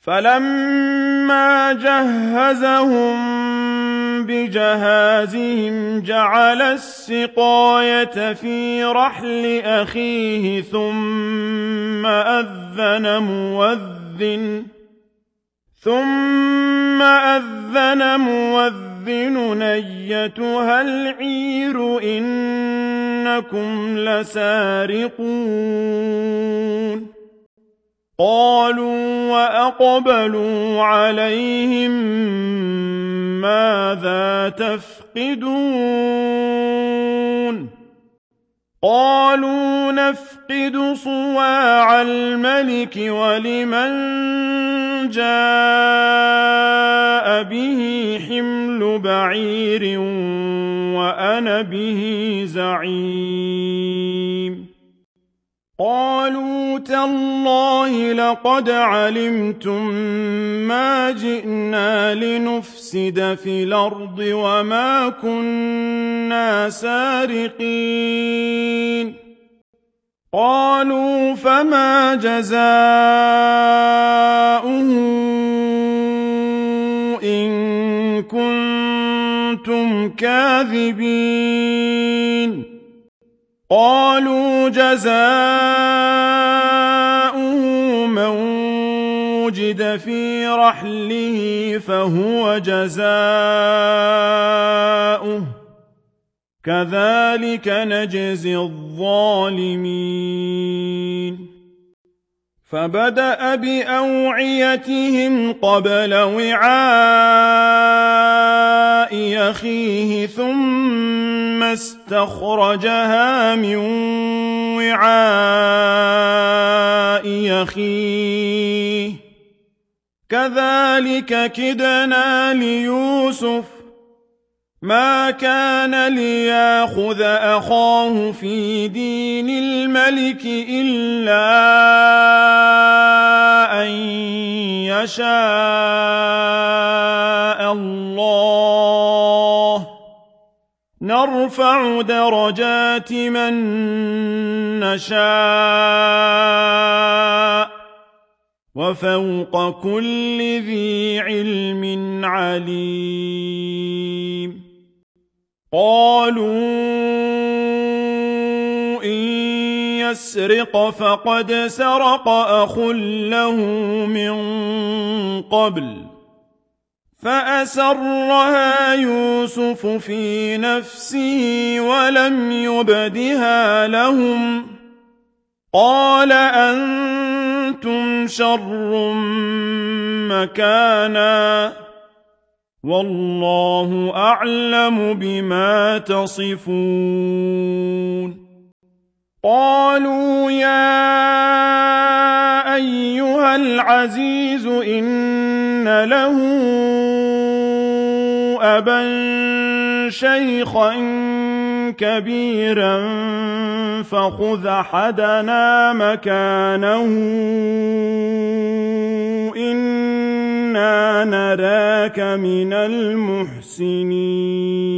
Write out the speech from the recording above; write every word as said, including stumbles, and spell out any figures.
فَلَمَّا جَهَّزَهُم بِجَهَازِهِمْ جَعَلَ السِّقَايَةَ فِي رَحْلِ أَخِيهِ ثُمَّ أَذَّنَ مُؤَذِّنٌ ثُمَّ أَذَّنَ مُؤَذِّنٌ أَيَّتُهَا الْعِيرُ إِنَّكُمْ لَسَارِقُونَ قَالُوا وَأَقْبَلُوا عَلَيْهِم مَّاذَا تَفْقِدُونَ قَالُوا نَفْقِدُ صُوَاعَ الْمَلِكِ وَلِمَن جَاءَ بِهِ حِمْلُ بَعِيرٍ وَأَنَا بِهِ زَعِيمٌ قَالُوا تَاللَّهِ لَقَدْ عَلِمْتُم مَّا جِئْنَا لِنُفْسِدَ فِي الْأَرْضِ وَمَا كُنَّا سَارِقِينَ قَالُوا فَمَا جَزَاؤُهُ إِن كُنتُمْ كَاذِبِينَ قَالُوا جَزَاؤُهُ مَن وُجِدَ فِي رَحْلِهِ فَهُوَ جَزَاؤُهُ كَذَٰلِكَ نَجْزِي الظَّالِمِينَ فَبَدَأَ بِأَوْعِيَتِهِمْ قَبْلَ وِعَاءِ أَخِيهِ ثُمَّ اسْتَخْرَجَهَا مِن وِعَاءِ أَخِيهِ كَذَٰلِكَ كِدْنَا لِيُوسُفَ مَا كَانَ لِيَأْخُذَ أَخَاهُ فِي دِينِ الْمَلِكِ إِلَّا أَن يَشَاءَ اللَّهُ ۚ نَرْفَعُ دَرَجَاتٍ مَّن نَّشَاءُ ۗ وَفَوْقَ كُلِّ ذِي عِلْمٍ عَلِيمٌ قَالُوا إِن يَسْرِقْ فَقَدْ سَرَقَ أَخٌ لَّهُ مِن قَبْلُ فَأَسَرَّهَا يُوسُفُ فِي نَفْسِهِ وَلَمْ يُبْدِهَا لَهُمْ قَالَ أَنتُمْ شَرٌّ مَّكَانًا وَاللَّهُ أَعْلَمُ بِمَا تَصِفُونَ قَالُوا يَا أَيُّهَا الْعَزِيزُ إِنَّ لَهُ أَبًا شَيْخًا كَبِيرًا فَخُذْ أَحَدَنَا مَكَانَهُ إِنَّا نَرَاكَ مِنَ الْمُحْسِنِينَ